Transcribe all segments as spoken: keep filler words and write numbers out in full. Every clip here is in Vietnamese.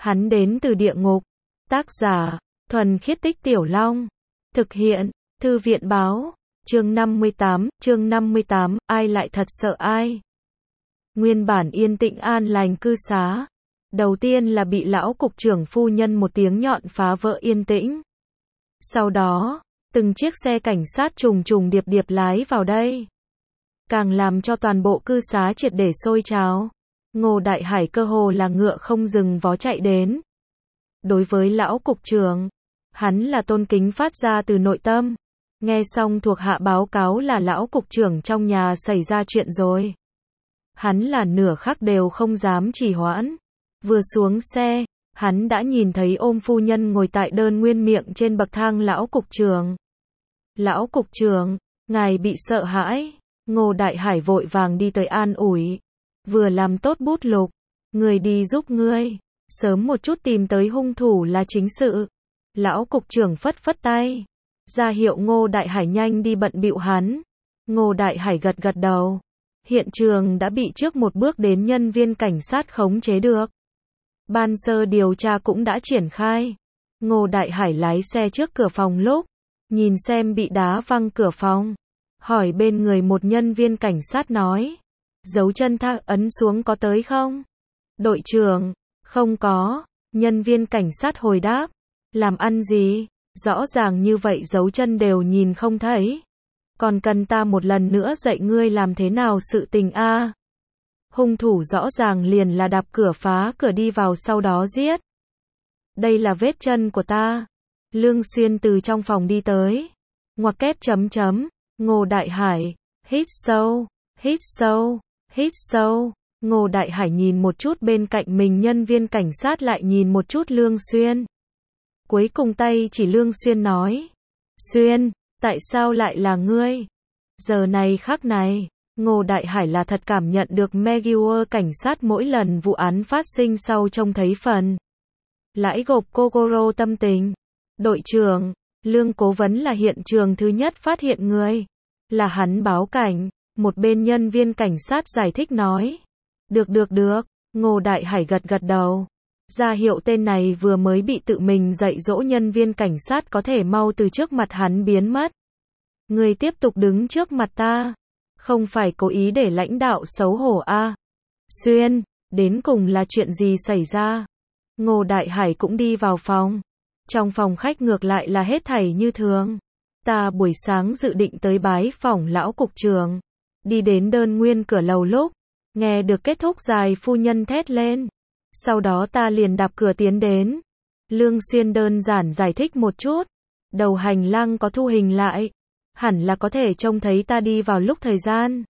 Hắn đến từ địa ngục. Tác giả, Thuần Khiết Tích Tiểu Long. Thực hiện, Thư viện báo. Chương năm mươi tám, chương năm mươi tám, ai lại thật sợ ai? Nguyên bản yên tĩnh an lành cư xá. Đầu tiên là bị lão cục trưởng phu nhân một tiếng nhọn phá vỡ yên tĩnh. Sau đó, từng chiếc xe cảnh sát trùng trùng điệp điệp lái vào đây. Càng làm cho toàn bộ cư xá triệt để sôi trào. Ngô Đại Hải cơ hồ là ngựa không dừng vó chạy đến. Đối với lão cục trưởng, hắn là tôn kính phát ra từ nội tâm. Nghe xong thuộc hạ báo cáo là lão cục trưởng trong nhà xảy ra chuyện rồi. Hắn là nửa khắc đều không dám trì hoãn. Vừa xuống xe, hắn đã nhìn thấy ôm phu nhân ngồi tại đơn nguyên miệng trên bậc thang lão cục trưởng. Lão cục trưởng, ngài bị sợ hãi. Ngô Đại Hải vội vàng đi tới an ủi. Vừa làm tốt bút lục, người đi giúp ngươi. Sớm một chút tìm tới hung thủ là chính sự. Lão cục trưởng phất phất tay. Ra hiệu Ngô Đại Hải nhanh đi bận bịu hắn. Ngô Đại Hải gật gật đầu. Hiện trường đã bị trước một bước đến nhân viên cảnh sát khống chế được. Ban sơ điều tra cũng đã triển khai. Ngô Đại Hải lái xe trước cửa phòng lúc, nhìn xem bị đá văng cửa phòng. Hỏi bên người một nhân viên cảnh sát nói. Dấu chân thác ấn xuống có tới không? Đội trưởng, không có. Nhân viên cảnh sát hồi đáp. Làm ăn gì? Rõ ràng như vậy dấu chân đều nhìn không thấy. Còn cần ta một lần nữa dạy ngươi làm thế nào sự tình a? À? Hung thủ rõ ràng liền là đạp cửa phá cửa đi vào sau đó giết. Đây là vết chân của ta. Lương Xuyên từ trong phòng đi tới. Ngoặc kép chấm chấm. Ngô Đại Hải. Hít sâu. Hít sâu. Hít sâu. Ngô Đại Hải nhìn một chút bên cạnh mình nhân viên cảnh sát lại nhìn một chút Lương Xuyên. Cuối cùng tay chỉ Lương Xuyên nói. Xuyên, tại sao lại là ngươi? Giờ này khắc này, Ngô Đại Hải là thật cảm nhận được Meguier cảnh sát mỗi lần vụ án phát sinh sau trông thấy phần lãi gộp Kokoro tâm tình. Đội trưởng, Lương cố vấn là hiện trường thứ nhất phát hiện người. Là hắn báo cảnh. Một bên nhân viên cảnh sát giải thích nói. Được được được, Ngô Đại Hải gật gật đầu. Ra hiệu tên này vừa mới bị tự mình dạy dỗ nhân viên cảnh sát có thể mau từ trước mặt hắn biến mất. Người tiếp tục đứng trước mặt ta. Không phải cố ý để lãnh đạo xấu hổ a? À? Xuyên, đến cùng là chuyện gì xảy ra? Ngô Đại Hải cũng đi vào phòng. Trong phòng khách ngược lại là hết thảy như thường. Ta buổi sáng dự định tới bái phỏng lão cục trưởng. Đi đến đơn nguyên cửa lầu lúc, nghe được kết thúc dài phu nhân thét lên. Sau đó ta liền đạp cửa tiến đến. Lương Xuyên đơn giản giải thích một chút. Đầu hành lang có thu hình lại. Hẳn là có thể trông thấy ta đi vào lúc thời gian.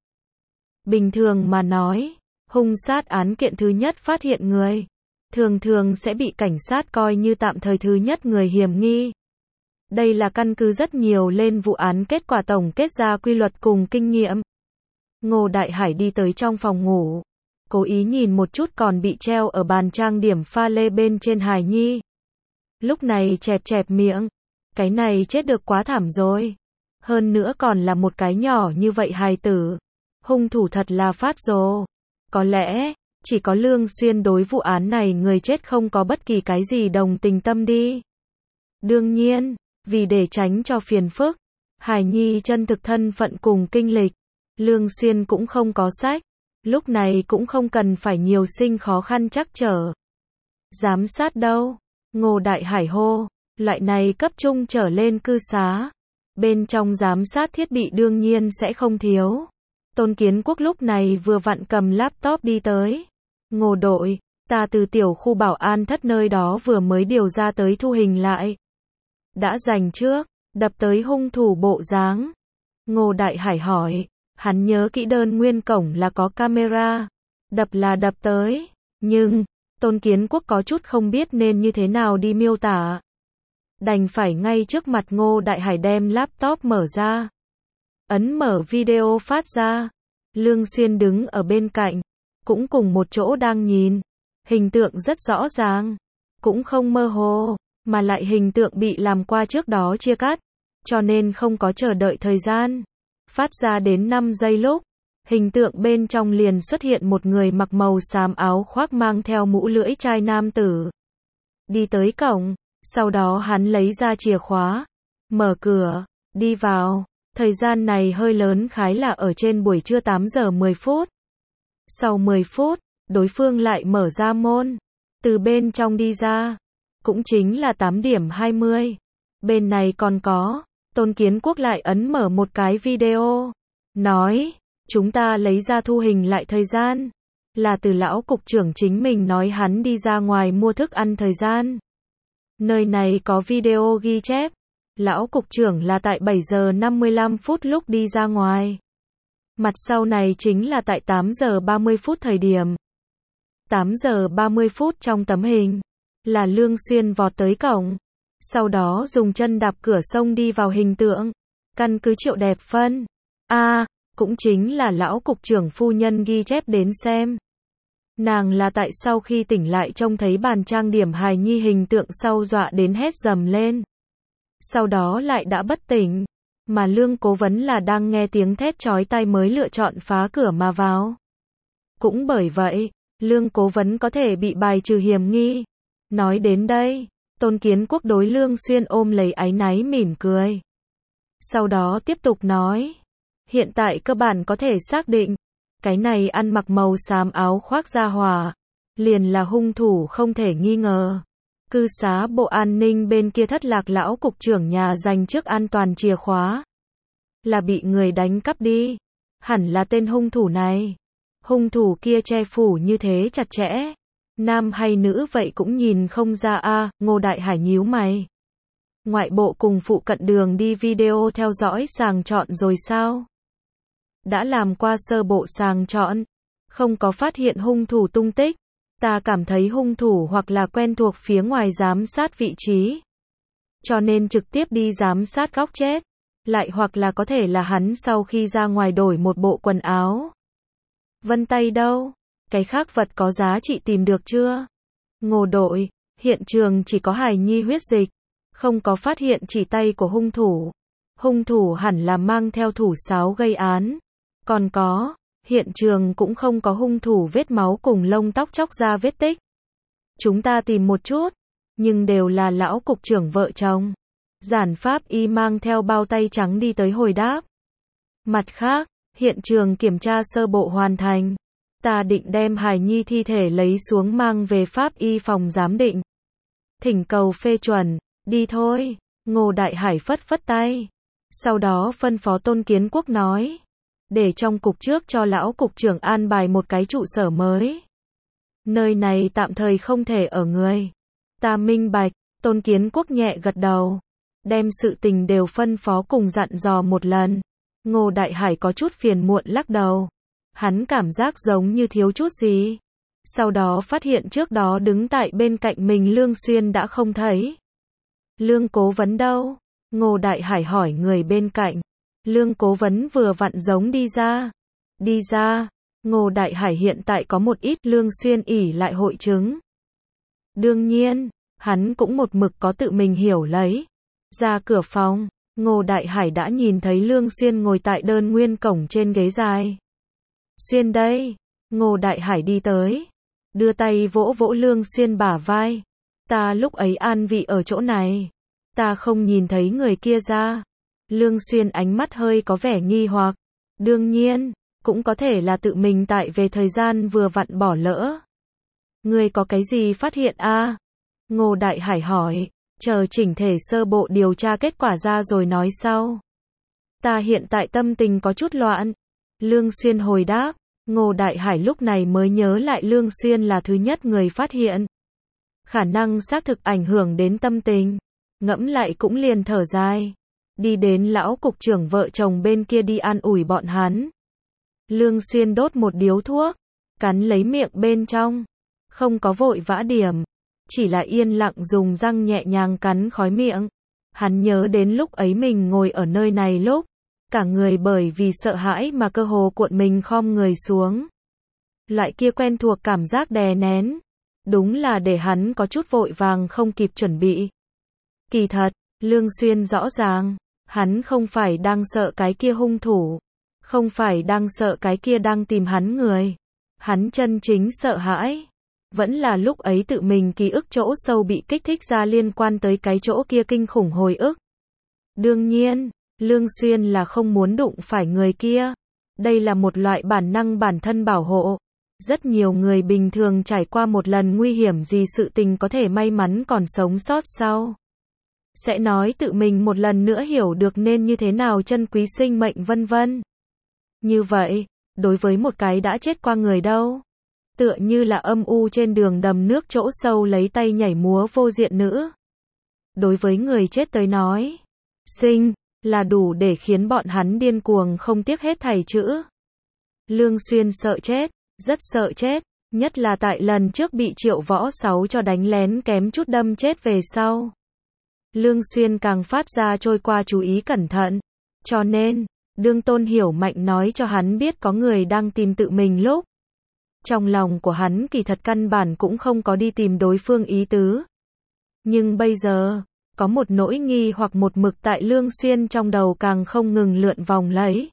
Bình thường mà nói, hung sát án kiện thứ nhất phát hiện người. Thường thường sẽ bị cảnh sát coi như tạm thời thứ nhất người hiểm nghi. Đây là căn cứ rất nhiều lên vụ án kết quả tổng kết ra quy luật cùng kinh nghiệm. Ngô Đại Hải đi tới trong phòng ngủ. Cố ý nhìn một chút còn bị treo ở bàn trang điểm pha lê bên trên hài nhi. Lúc này chẹp chẹp miệng. Cái này chết được quá thảm rồi. Hơn nữa còn là một cái nhỏ như vậy hài tử. Hung thủ thật là phát rồ. Có lẽ, chỉ có Lương Xuyên đối vụ án này người chết không có bất kỳ cái gì đồng tình tâm đi. Đương nhiên, vì để tránh cho phiền phức, hài nhi chân thực thân phận cùng kinh lịch, Lương Xuyên cũng không có sách. Lúc này cũng không cần phải nhiều sinh khó khăn trắc trở. Giám sát đâu? Ngô Đại Hải hô. Loại này cấp trung trở lên cư xá. Bên trong giám sát thiết bị đương nhiên sẽ không thiếu. Tôn Kiến Quốc lúc này vừa vặn cầm laptop đi tới. Ngô đội, ta từ tiểu khu bảo an thất nơi đó vừa mới điều ra tới thu hình lại. Đã dành trước, đập tới hung thủ bộ dáng. Ngô Đại Hải hỏi. Hắn nhớ kỹ đơn nguyên cổng là có camera. Đập là đập tới. Nhưng, Tôn Kiến Quốc có chút không biết nên như thế nào đi miêu tả. Đành phải ngay trước mặt Ngô Đại Hải đem laptop mở ra. Ấn mở video phát ra. Lương Xuyên đứng ở bên cạnh. Cũng cùng một chỗ đang nhìn. Hình tượng rất rõ ràng. Cũng không mơ hồ. Mà lại hình tượng bị làm qua trước đó chia cắt. Cho nên không có chờ đợi thời gian. Phát ra đến năm giây lúc, hình tượng bên trong liền xuất hiện một người mặc màu xám áo khoác mang theo mũ lưỡi chai nam tử. đi tới cổng, sau đó hắn lấy ra chìa khóa, mở cửa, đi vào. Thời gian này hơi lớn khái là ở trên buổi trưa tám giờ mười phút. Sau mười phút, đối phương lại mở ra môn, từ bên trong đi ra, cũng chính là tám điểm hai mươi. Bên này còn có, Tôn Kiến Quốc lại ấn mở một cái video, nói, chúng ta lấy ra thu hình lại thời gian, là từ lão cục trưởng chính mình nói hắn đi ra ngoài mua thức ăn thời gian. Nơi này có video ghi chép, lão cục trưởng là tại bảy giờ năm mươi lăm phút lúc đi ra ngoài. Mặt sau này chính là tại tám giờ ba mươi phút thời điểm. tám giờ ba mươi phút trong tấm hình, là Lương Xuyên vọt tới cổng, sau đó dùng chân đạp cửa xông đi vào hình tượng. Căn cứ Triệu Đẹp Phân, a à, cũng chính là lão cục trưởng phu nhân ghi chép đến xem. Nàng là tại sau khi tỉnh lại trông thấy bàn trang điểm hài nhi hình tượng sau dọa đến hét dầm lên. Sau đó lại đã bất tỉnh, mà Lương Cố Vấn là đang nghe tiếng thét chói tai mới lựa chọn phá cửa mà vào. Cũng bởi vậy, Lương Cố Vấn có thể bị bài trừ hiểm nghi. Nói đến đây, Tôn Kiến Quốc đối Lương Xuyên ôm lấy áy náy mỉm cười. Sau đó tiếp tục nói, hiện tại cơ bản có thể xác định, cái này ăn mặc màu xám áo khoác da hỏa, liền là hung thủ không thể nghi ngờ. Cư xá bộ an ninh bên kia thất lạc lão cục trưởng nhà dành trước an toàn chìa khóa, là bị người đánh cắp đi, hẳn là tên hung thủ này. Hung thủ kia che phủ như thế chặt chẽ, nam hay nữ vậy cũng nhìn không ra a. À, Ngô Đại Hải nhíu mày. Ngoại bộ cùng phụ cận đường đi video theo dõi sàng chọn rồi sao? Đã làm qua sơ bộ sàng chọn, không có phát hiện hung thủ tung tích. Ta cảm thấy hung thủ hoặc là quen thuộc phía ngoài giám sát vị trí, cho nên trực tiếp đi giám sát góc chết, lại hoặc là có thể là hắn sau khi ra ngoài đổi một bộ quần áo. Vân tay đâu? Cái khác vật có giá trị tìm được chưa? Ngô đội, hiện trường chỉ có hài nhi huyết dịch, không có phát hiện chỉ tay của hung thủ. Hung thủ hẳn là mang theo thủ sáo gây án. Còn có, hiện trường cũng không có hung thủ vết máu cùng lông tóc chóc ra vết tích. Chúng ta tìm một chút, nhưng đều là lão cục trưởng vợ chồng. Giản Pháp Y mang theo bao tay trắng đi tới hồi đáp. Mặt khác, hiện trường kiểm tra sơ bộ hoàn thành. Ta định đem hài nhi thi thể lấy xuống mang về Pháp Y phòng giám định. Thỉnh cầu phê chuẩn, đi thôi. Ngô Đại Hải phất phất tay. Sau đó phân phó Tôn Kiến Quốc nói, để trong cục trước cho lão cục trưởng an bài một cái trụ sở mới. Nơi này tạm thời không thể ở người. Ta minh bạch. Tôn Kiến Quốc nhẹ gật đầu, đem sự tình đều phân phó cùng dặn dò một lần. Ngô Đại Hải có chút phiền muộn lắc đầu. Hắn cảm giác giống như thiếu chút gì. Sau đó phát hiện trước đó đứng tại bên cạnh mình Lương Xuyên đã không thấy. Lương Cố Vấn đâu? Ngô Đại Hải hỏi người bên cạnh. Lương Cố Vấn vừa vặn giống đi ra. Đi ra. Ngô Đại Hải hiện tại có một ít Lương Xuyên ỉ lại hội chứng. Đương nhiên, hắn cũng một mực có tự mình hiểu lấy. Ra cửa phòng, Ngô Đại Hải đã nhìn thấy Lương Xuyên ngồi tại đơn nguyên cổng trên ghế dài. Xuyên đây. Ngô Đại Hải đi tới, đưa tay vỗ vỗ Lương Xuyên bả vai. Ta lúc ấy an vị ở chỗ này, ta không nhìn thấy người kia ra. Lương Xuyên ánh mắt hơi có vẻ nghi hoặc. Đương nhiên, cũng có thể là tự mình tại về thời gian vừa vặn bỏ lỡ. Người có cái gì phát hiện a? À? Ngô Đại Hải hỏi, chờ chỉnh thể sơ bộ điều tra kết quả ra rồi nói sau. Ta hiện tại tâm tình có chút loạn. Lương Xuyên hồi đáp. Ngô Đại Hải lúc này mới nhớ lại Lương Xuyên là thứ nhất người phát hiện. Khả năng xác thực ảnh hưởng đến tâm tình. Ngẫm lại cũng liền thở dài. Đi đến lão cục trưởng vợ chồng bên kia đi an ủi bọn hắn. Lương Xuyên đốt một điếu thuốc, cắn lấy miệng bên trong. Không có vội vã điểm, chỉ là yên lặng dùng răng nhẹ nhàng cắn khói miệng. Hắn nhớ đến lúc ấy mình ngồi ở nơi này lúc, cả người bởi vì sợ hãi mà cơ hồ cuộn mình khom người xuống. Loại kia quen thuộc cảm giác đè nén, đúng là để hắn có chút vội vàng không kịp chuẩn bị. Kỳ thật, Lương Xuyên rõ ràng, hắn không phải đang sợ cái kia hung thủ, không phải đang sợ cái kia đang tìm hắn người. Hắn chân chính sợ hãi Vẫn là lúc ấy tự mình ký ức chỗ sâu bị kích thích ra liên quan tới cái chỗ kia kinh khủng hồi ức. Đương nhiên, Lương Xuyên là không muốn đụng phải người kia. Đây là một loại bản năng bản thân bảo hộ. Rất nhiều người bình thường trải qua một lần nguy hiểm gì sự tình có thể may mắn còn sống sót sau. Sẽ nói tự mình một lần nữa hiểu được nên như thế nào trân quý sinh mệnh vân vân. Như vậy, đối với một cái đã chết qua người đâu. Tựa như là âm u trên đường đầm nước chỗ sâu lấy tay nhảy múa vô diện nữ. Đối với người chết tới nói, sinh là đủ để khiến bọn hắn điên cuồng không tiếc hết thảy chữ. Lương Xuyên sợ chết, rất sợ chết, nhất là tại lần trước bị Triệu Võ Sáu cho đánh lén kém chút đâm chết về sau. Lương Xuyên càng phát ra trôi qua chú ý cẩn thận, cho nên, đương Tôn Hiểu Mạnh nói cho hắn biết có người đang tìm tự mình lúc. Trong lòng của hắn kỳ thật căn bản cũng không có đi tìm đối phương ý tứ. Nhưng bây giờ, có một nỗi nghi hoặc một mực tại Lương Xuyên trong đầu càng không ngừng lượn vòng lấy.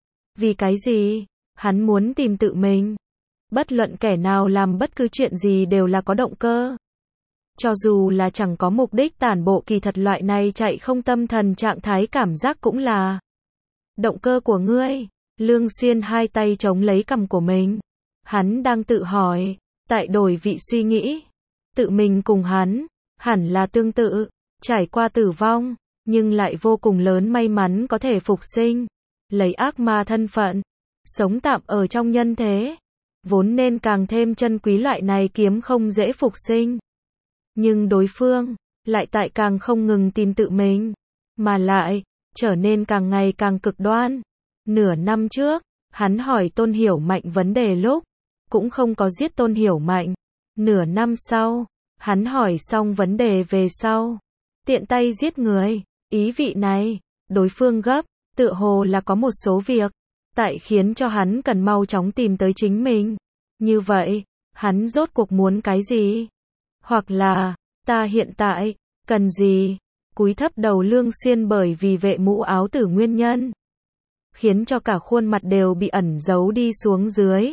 Vì cái gì? Hắn muốn tìm tự mình. Bất luận kẻ nào làm bất cứ chuyện gì đều là có động cơ. Cho dù là chẳng có mục đích tản bộ kỳ thật loại này chạy không tâm thần trạng thái cảm giác cũng là động cơ của ngươi. Lương Xuyên hai tay chống lấy cằm của mình. Hắn đang tự hỏi, tại đổi vị suy nghĩ. Tự mình cùng hắn, hẳn là tương tự, trải qua tử vong, nhưng lại vô cùng lớn may mắn có thể phục sinh. Lấy ác ma thân phận, sống tạm ở trong nhân thế. Vốn nên càng thêm trân quý loại này kiếm không dễ phục sinh. Nhưng đối phương, lại tại càng không ngừng tìm tự mình, mà lại, trở nên càng ngày càng cực đoan. Nửa năm trước, hắn hỏi Tôn Hiểu Mạnh vấn đề lúc, cũng không có giết Tôn Hiểu Mạnh. Nửa năm sau, hắn hỏi xong vấn đề về sau, tiện tay giết người. Ý vị này, đối phương gấp, tựa hồ là có một số việc, tại khiến cho hắn cần mau chóng tìm tới chính mình. Như vậy, hắn rốt cuộc muốn cái gì? Hoặc là, ta hiện tại, cần gì? Cúi thấp đầu Lương Xuyên bởi vì vệ mũ áo tử nguyên nhân, khiến cho cả khuôn mặt đều bị ẩn giấu đi xuống dưới.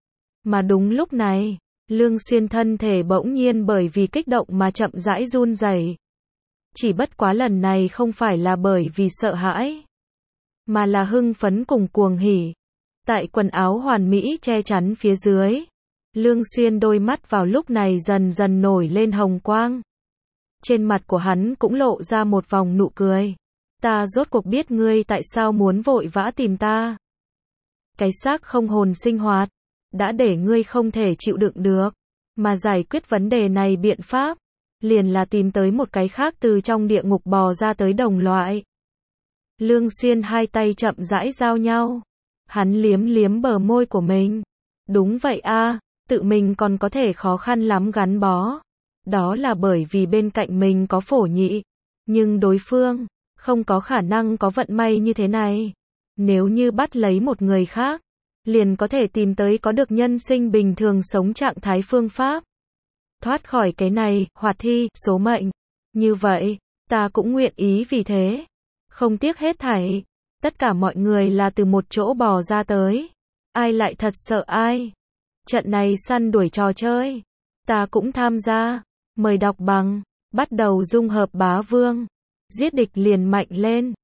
Mà đúng lúc này, Lương Xuyên thân thể bỗng nhiên bởi vì kích động mà chậm rãi run rẩy. Chỉ bất quá lần này không phải là bởi vì sợ hãi, mà là hưng phấn cùng cuồng hỉ. Tại quần áo hoàn mỹ che chắn phía dưới, Lương Xuyên đôi mắt vào lúc này dần dần nổi lên hồng quang. Trên mặt của hắn cũng lộ ra một vòng nụ cười. Ta rốt cuộc biết ngươi tại sao muốn vội vã tìm ta. Cái xác không hồn sinh hoạt, đã để ngươi không thể chịu đựng được. Mà giải quyết vấn đề này biện pháp, liền là tìm tới một cái khác từ trong địa ngục bò ra tới đồng loại. Lương Xuyên hai tay chậm rãi giao nhau. Hắn liếm liếm bờ môi của mình. Đúng vậy a, tự mình còn có thể khó khăn lắm gắn bó. Đó là bởi vì bên cạnh mình có Phổ Nhị. Nhưng đối phương, không có khả năng có vận may như thế này. Nếu như bắt lấy một người khác, liền có thể tìm tới có được nhân sinh bình thường sống trạng thái phương pháp. Thoát khỏi cái này, hoạt thi, số mệnh. Như vậy, ta cũng nguyện ý vì thế. Không tiếc hết thảy. Tất cả mọi người là từ một chỗ bò ra tới. Ai lại thật sợ ai? Trận này săn đuổi trò chơi. Ta cũng tham gia. Mời đọc bằng. Bắt đầu dung hợp bá vương. Giết địch liền mạnh lên.